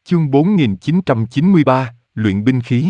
Chương 4993, luyện binh khí.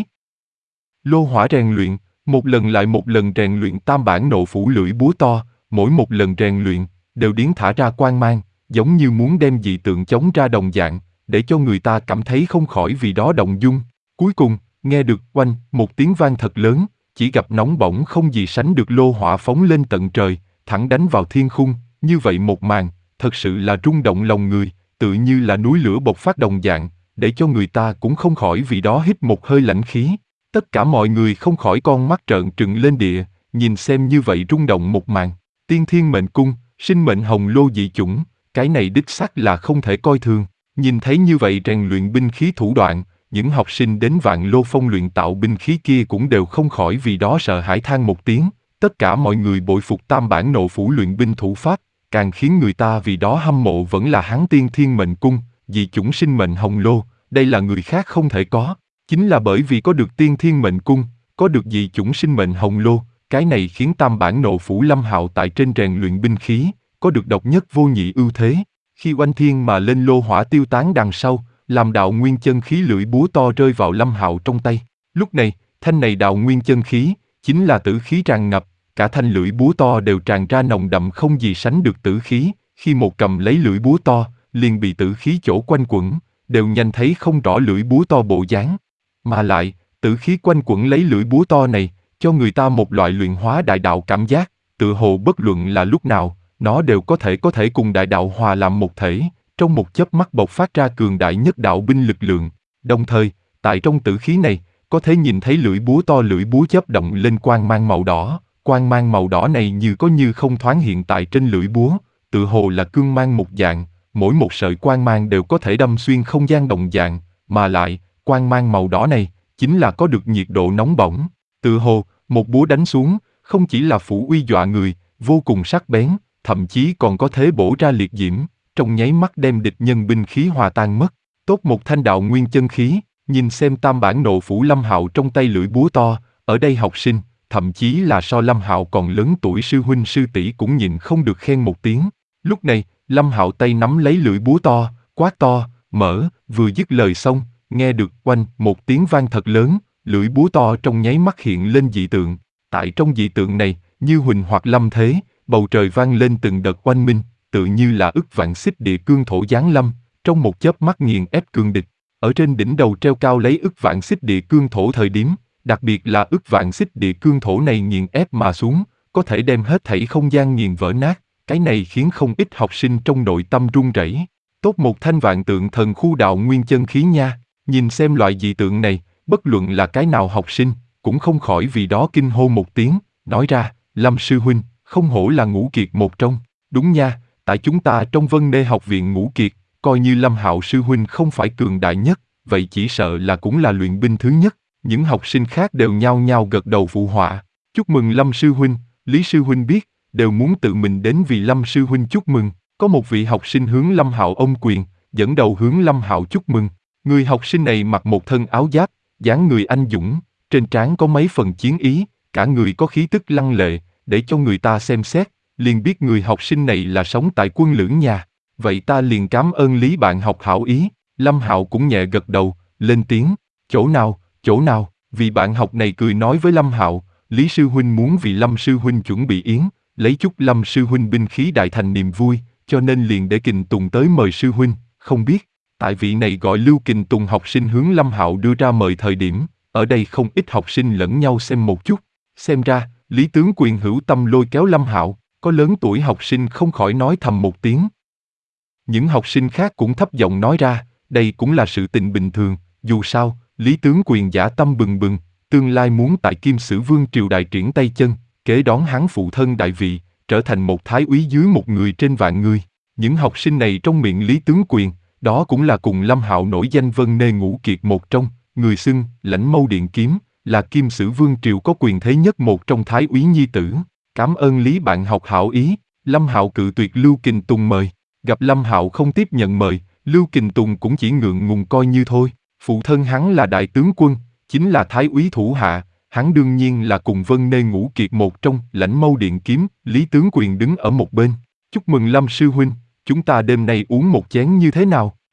Lô hỏa rèn luyện, một lần lại một lần rèn luyện tam bản nộ phủ lưỡi búa to, mỗi một lần rèn luyện, đều điến thả ra quang mang, giống như muốn đem dị tượng chống ra đồng dạng, để cho người ta cảm thấy không khỏi vì đó động dung. Cuối cùng, nghe được oanh, một tiếng vang thật lớn, chỉ gặp nóng bỏng không gì sánh được lô hỏa phóng lên tận trời, thẳng đánh vào thiên khung, như vậy một màn, thật sự là rung động lòng người, tự như là núi lửa bộc phát đồng dạng, để cho người ta cũng không khỏi vì đó hít một hơi lãnh khí. Tất cả mọi người không khỏi con mắt trợn trừng lên địa, nhìn xem như vậy rung động một màn. Tiên thiên mệnh cung, sinh mệnh hồng lô dị chủng, cái này đích xác là không thể coi thường. Nhìn thấy như vậy rèn luyện binh khí thủ đoạn, những học sinh đến Vạn Lô Phong luyện tạo binh khí kia cũng đều không khỏi vì đó sợ hãi than một tiếng. Tất cả mọi người bội phục tam bản nộ phủ luyện binh thủ pháp, càng khiến người ta vì đó hâm mộ vẫn là hắn tiên thiên mệnh cung, dị chủng sinh mệnh hồng lô, đây là người khác không thể có. Chính là bởi vì có được tiên thiên mệnh cung, có được dị chủng sinh mệnh hồng lô, cái này khiến tam bản nộ phủ Lâm Hạo tại trên rèn luyện binh khí, có được độc nhất vô nhị ưu thế. Khi oanh thiên mà lên lô hỏa tiêu tán đằng sau, làm đạo nguyên chân khí lưỡi búa to rơi vào Lâm Hạo trong tay. Lúc này, thanh này đạo nguyên chân khí, chính là tử khí tràn ngập, cả thanh lưỡi búa to đều tràn ra nồng đậm không gì sánh được tử khí, khi một cầm lấy lưỡi búa to, liền bị tử khí chỗ quanh quẩn, đều nhanh thấy không rõ lưỡi búa to bộ dáng. Mà lại, tử khí quanh quẩn lấy lưỡi búa to này, cho người ta một loại luyện hóa đại đạo cảm giác, tựa hồ bất luận là lúc nào, nó đều có thể cùng đại đạo hòa làm một thể, trong một chớp mắt bộc phát ra cường đại nhất đạo binh lực lượng. Đồng thời, tại trong tử khí này, có thể nhìn thấy lưỡi búa chớp động lên quang mang màu đỏ này như có như không thoáng hiện tại trên lưỡi búa, tựa hồ là cương mang một dạng, mỗi một sợi quang mang đều có thể đâm xuyên không gian đồng dạng, mà lại, quang mang màu đỏ này, chính là có được nhiệt độ nóng bỏng, tựa hồ, một búa đánh xuống, không chỉ là phủ uy dọa người, vô cùng sắc bén, thậm chí còn có thể bổ ra liệt diễm, trong nháy mắt đem địch nhân binh khí hòa tan mất. Tốt một thanh đạo nguyên chân khí, nhìn xem tam bản nộ phủ Lâm Hạo trong tay lưỡi búa to, ở đây học sinh, thậm chí là so Lâm Hạo còn lớn tuổi sư huynh sư tỷ cũng nhịn không được khen một tiếng. Lúc này, Lâm Hạo tay nắm lấy lưỡi búa to, quát to, mở, vừa dứt lời xong, nghe được oanh một tiếng vang thật lớn, lưỡi búa to trong nháy mắt hiện lên dị tượng. Tại trong dị tượng này, như huỳnh hoặc lâm thế, bầu trời vang lên từng đợt oanh minh, tự như là ức vạn xích địa cương thổ giáng lâm, trong một chớp mắt nghiền ép cường địch. Ở trên đỉnh đầu treo cao lấy ức vạn xích địa cương thổ thời điểm, đặc biệt là ức vạn xích địa cương thổ này nghiền ép mà xuống, có thể đem hết thảy không gian nghiền vỡ nát, cái này khiến không ít học sinh trong nội tâm run rẩy. Tốt một thanh vạn tượng thần khu đạo nguyên chân khí nha, nhìn xem loại dị tượng này, bất luận là cái nào học sinh, cũng không khỏi vì đó kinh hô một tiếng, nói ra, Lâm sư huynh, không hổ là ngũ kiệt một trong. Đúng nha, tại chúng ta trong Vân Nê học viện ngũ kiệt, coi như Lâm Hạo sư huynh không phải cường đại nhất, vậy chỉ sợ là cũng là luyện binh thứ nhất. Những học sinh khác đều nhao nhao gật đầu phụ họa. Chúc mừng Lâm sư huynh, Lý sư huynh biết, đều muốn tự mình đến vì Lâm sư huynh chúc mừng. Có một vị học sinh hướng Lâm Hạo ôm quyền, dẫn đầu hướng Lâm Hạo chúc mừng. Người học sinh này mặc một thân áo giáp, dáng người anh dũng, trên trán có mấy phần chiến ý, cả người có khí tức lăng lệ, để cho người ta xem xét, liền biết người học sinh này là sống tại quân lưỡng nhà. Vậy ta liền cảm ơn Lý bạn học hảo ý. Lâm Hạo cũng nhẹ gật đầu, lên tiếng, chỗ nào, vì bạn học này cười nói với Lâm Hạo, Lý sư huynh muốn vì Lâm sư huynh chuẩn bị yến, lấy chúc Lâm sư huynh binh khí đại thành niềm vui, cho nên liền để Kình Tùng tới mời sư huynh, không biết, tại vị này gọi Lưu Kình Tùng học sinh hướng Lâm Hạo đưa ra mời thời điểm, ở đây không ít học sinh lẫn nhau xem một chút, xem ra, Lý tướng quyền hữu tâm lôi kéo Lâm Hạo, có lớn tuổi học sinh không khỏi nói thầm một tiếng. Những học sinh khác cũng thấp giọng nói ra, đây cũng là sự tình bình thường, dù sao, Lý tướng quyền dã tâm bừng bừng, tương lai muốn tại Kim Sử Vương triều đại triển tay chân, kế đón hắn phụ thân đại vị, trở thành một thái úy dưới một người trên vạn người. Những học sinh này trong miệng Lý tướng quyền, đó cũng là cùng Lâm Hạo nổi danh Vân Nê ngũ kiệt một trong, người xưng Lãnh Mâu Điện Kiếm, là Kim Sử Vương triều có quyền thế nhất một trong thái úy nhi tử. Cảm ơn Lý bạn học hảo ý. Lâm Hạo cự tuyệt Lưu Kình Tùng mời. Gặp Lâm Hạo không tiếp nhận mời, Lưu Kình Tùng cũng chỉ ngượng ngùng coi như thôi. Phụ thân hắn là đại tướng quân, chính là thái úy thủ hạ, hắn đương nhiên là cùng Vân Nê ngũ kiệt một trong Lãnh Mâu Điện Kiếm. Lý tướng quyền đứng ở một bên. Chúc mừng Lâm sư huynh, chúng ta đêm nay uống một chén như thế nào?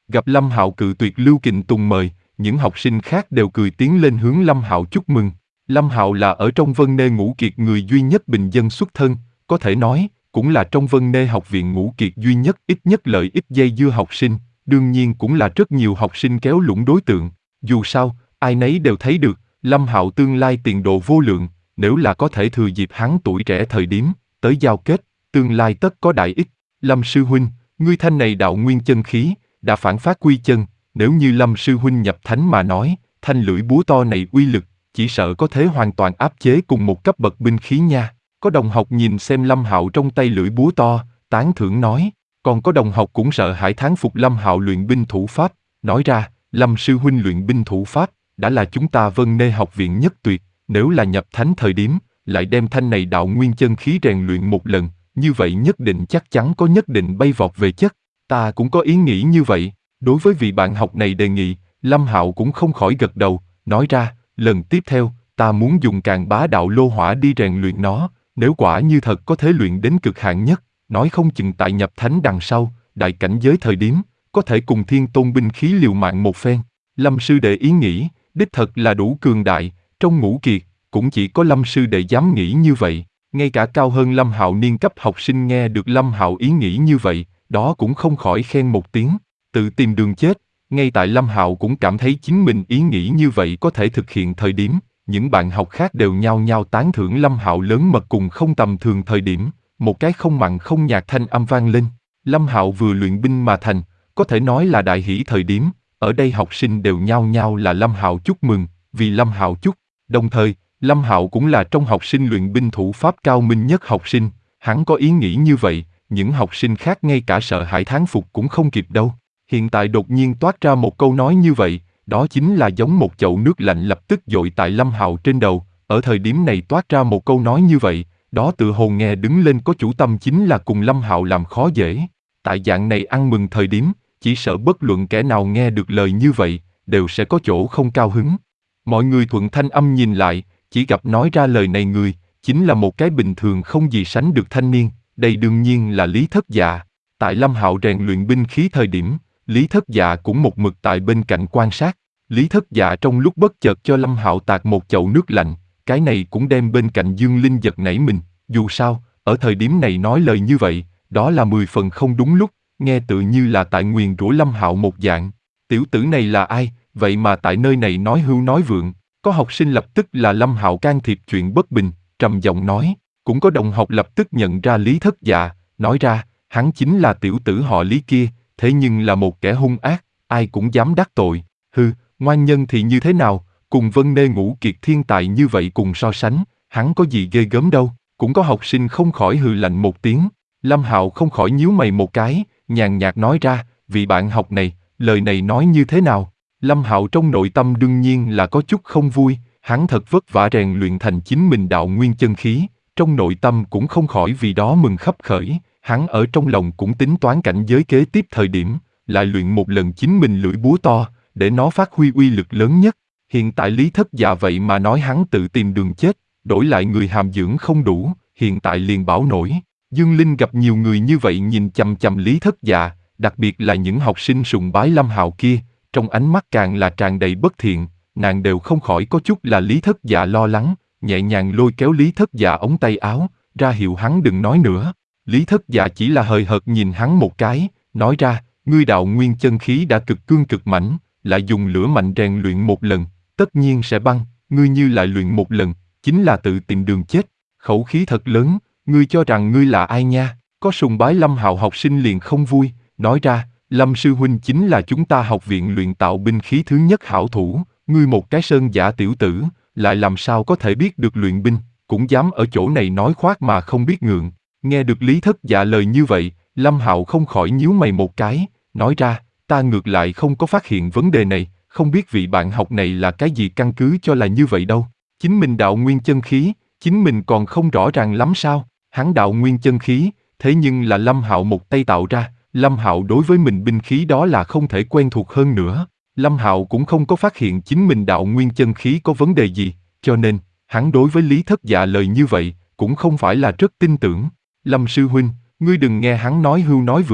Gặp Lâm Hạo cự tuyệt Lưu Kình Tùng mời, những học sinh khác đều cười tiến lên hướng Lâm Hạo chúc mừng. Lâm Hạo là ở trong Vân Nê Ngũ Kiệt người duy nhất bình dân xuất thân, có thể nói, cũng là trong Vân Nê học viện Ngũ Kiệt duy nhất ít nhất lợi ích dây dưa học sinh, đương nhiên cũng là rất nhiều học sinh kéo lũng đối tượng. Dù sao, ai nấy đều thấy được, Lâm Hạo tương lai tiền đồ vô lượng, nếu là có thể thừa dịp hắn tuổi trẻ thời điểm, tới giao kết, tương lai tất có đại ích. Lâm sư huynh, ngươi thanh này đạo nguyên chân khí, đã phản phát quy chân, nếu như Lâm sư huynh nhập thánh mà nói, thanh lưỡi búa to này uy lực, chỉ sợ có thể hoàn toàn áp chế cùng một cấp bậc binh khí nha. Có đồng học nhìn xem Lâm Hạo trong tay lưỡi búa to, tán thưởng nói, còn có đồng học cũng sợ hãi thán phục Lâm Hạo luyện binh thủ pháp, nói ra, Lâm sư huynh luyện binh thủ pháp, đã là chúng ta Vân Nê học viện nhất tuyệt, nếu là nhập thánh thời điểm, lại đem thanh này đạo nguyên chân khí rèn luyện một lần, như vậy nhất định chắc chắn có nhất định bay vọt về chất. Ta cũng có ý nghĩ như vậy. Đối với vị bạn học này đề nghị, Lâm Hạo cũng không khỏi gật đầu, nói ra, lần tiếp theo, ta muốn dùng Càn Bá Đạo Lô Hỏa đi rèn luyện nó, nếu quả như thật có thể luyện đến cực hạn nhất, nói không chừng tại nhập thánh đằng sau, đại cảnh giới thời điểm, có thể cùng Thiên Tôn binh khí liều mạng một phen. Lâm sư đệ ý nghĩ, đích thật là đủ cường đại, trong Ngũ Kiệt, cũng chỉ có Lâm sư đệ dám nghĩ như vậy. Ngay cả cao hơn Lâm Hạo niên cấp học sinh nghe được Lâm Hạo ý nghĩ như vậy, đó cũng không khỏi khen một tiếng, tự tìm đường chết. Ngay tại Lâm Hạo cũng cảm thấy chính mình ý nghĩ như vậy có thể thực hiện thời điểm, những bạn học khác đều nhao nhao tán thưởng Lâm Hạo lớn mật cùng không tầm thường thời điểm, một cái không mặn không nhạt thanh âm vang lên. Lâm Hạo vừa luyện binh mà thành, có thể nói là đại hỷ thời điểm, ở đây học sinh đều nhao nhao là Lâm Hạo chúc mừng, vì Lâm Hạo chúc. Đồng thời, Lâm Hạo cũng là trong học sinh luyện binh thủ pháp cao minh nhất học sinh, hắn có ý nghĩ như vậy, những học sinh khác ngay cả sợ hãi thán phục cũng không kịp đâu. Hiện tại đột nhiên toát ra một câu nói như vậy, đó chính là giống một chậu nước lạnh lập tức dội tại Lâm Hạo trên đầu, ở thời điểm này toát ra một câu nói như vậy, đó tự hồ nghe đứng lên có chủ tâm chính là cùng Lâm Hạo làm khó dễ. Tại dạng này ăn mừng thời điểm, chỉ sợ bất luận kẻ nào nghe được lời như vậy, đều sẽ có chỗ không cao hứng. Mọi người thuận thanh âm nhìn lại, chỉ gặp nói ra lời này người, chính là một cái bình thường không gì sánh được thanh niên, đây đương nhiên là Lý Thất Dạ. Tại Lâm Hạo rèn luyện binh khí thời điểm, Lý Thất Dạ cũng một mực tại bên cạnh quan sát. Lý Thất Dạ trong lúc bất chợt cho Lâm Hạo tạt một chậu nước lạnh, cái này cũng đem bên cạnh Dương Linh giật nảy mình, dù sao, ở thời điểm này nói lời như vậy, đó là 10 phần không đúng lúc, nghe tự như là tại nguyền rủa Lâm Hạo một dạng. Tiểu tử này là ai, vậy mà tại nơi này nói hưu nói vượng. Có học sinh lập tức là Lâm Hạo can thiệp chuyện bất bình, trầm giọng nói, cũng có đồng học lập tức nhận ra Lý Thất Dạ, nói ra, hắn chính là tiểu tử họ Lý kia, thế nhưng là một kẻ hung ác, ai cũng dám đắc tội. Hừ, ngoan nhân thì như thế nào, cùng Vân Nê Ngũ Kiệt thiên tài như vậy cùng so sánh, hắn có gì ghê gớm đâu. Cũng có học sinh không khỏi hừ lạnh một tiếng. Lâm Hạo không khỏi nhíu mày một cái, nhàn nhạt nói ra, vị bạn học này, lời này nói như thế nào? Lâm Hạo trong nội tâm đương nhiên là có chút không vui, hắn thật vất vả rèn luyện thành chính mình đạo nguyên chân khí, trong nội tâm cũng không khỏi vì đó mừng khấp khởi, hắn ở trong lòng cũng tính toán cảnh giới kế tiếp thời điểm, lại luyện một lần chính mình lưỡi búa to, để nó phát huy uy lực lớn nhất. Hiện tại Lý Thất Dạ vậy mà nói hắn tự tìm đường chết, đổi lại người hàm dưỡng không đủ, hiện tại liền bảo nổi. Dương Linh gặp nhiều người như vậy nhìn chằm chằm Lý Thất Dạ, đặc biệt là những học sinh sùng bái Lâm Hạo kia, trong ánh mắt càng là tràn đầy bất thiện, nàng đều không khỏi có chút là Lý Thất Dạ lo lắng, nhẹ nhàng lôi kéo Lý Thất Dạ ống tay áo, ra hiệu hắn đừng nói nữa. Lý Thất Dạ chỉ là hời hợt nhìn hắn một cái, nói ra, ngươi đạo nguyên chân khí đã cực cương cực mãnh, lại dùng lửa mạnh rèn luyện một lần, tất nhiên sẽ băng, ngươi như lại luyện một lần, chính là tự tìm đường chết. Khẩu khí thật lớn, ngươi cho rằng ngươi là ai nha? Có sùng bái Lâm Hạo học sinh liền không vui, nói ra, Lâm sư huynh chính là chúng ta học viện luyện tạo binh khí thứ nhất hảo thủ, ngươi một cái sơn giả tiểu tử, lại làm sao có thể biết được luyện binh, cũng dám ở chỗ này nói khoác mà không biết ngượng. Nghe được Lý Thất Dạ lời như vậy, Lâm Hạo không khỏi nhíu mày một cái, nói ra, ta ngược lại không có phát hiện vấn đề này, không biết vị bạn học này là cái gì căn cứ cho là như vậy đâu. Chính mình đạo nguyên chân khí, chính mình còn không rõ ràng lắm sao? Hắn đạo nguyên chân khí, thế nhưng là Lâm Hạo một tay tạo ra, Lâm Hạo đối với mình binh khí đó là không thể quen thuộc hơn nữa. Lâm Hạo cũng không có phát hiện chính mình đạo nguyên chân khí có vấn đề gì, cho nên, hắn đối với Lý Thất Dạ lời như vậy, cũng không phải là rất tin tưởng. Lâm sư huynh, ngươi đừng nghe hắn nói hưu nói vượng.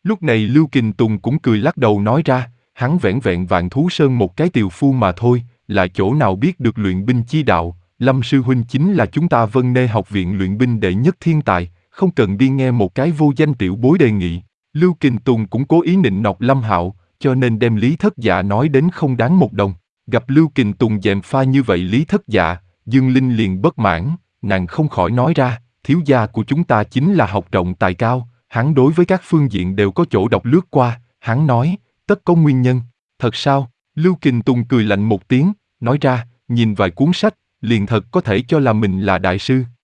Lúc này Lưu Kình Tùng cũng cười lắc đầu nói ra, hắn vẻn vẹn Vạn Thú Sơn một cái tiều phu mà thôi, là chỗ nào biết được luyện binh chi đạo, Lâm sư huynh chính là chúng ta Vân Nê học viện luyện binh đệ nhất thiên tài, không cần đi nghe một cái vô danh tiểu bối đề nghị. Lưu Kình Tùng cũng cố ý nịnh nọt Lâm Hạo, cho nên đem Lý Thất Dạ nói đến không đáng một đồng. Gặp Lưu Kình Tùng gièm pha như vậy Lý Thất Dạ, Dương Linh liền bất mãn, nàng không khỏi nói ra, thiếu gia của chúng ta chính là học rộng tài cao, hắn đối với các phương diện đều có chỗ đọc lướt qua, hắn nói, tất có nguyên nhân. Thật sao? Lưu Kình Tùng cười lạnh một tiếng, nói ra, nhìn vài cuốn sách, liền thật có thể cho là mình là đại sư.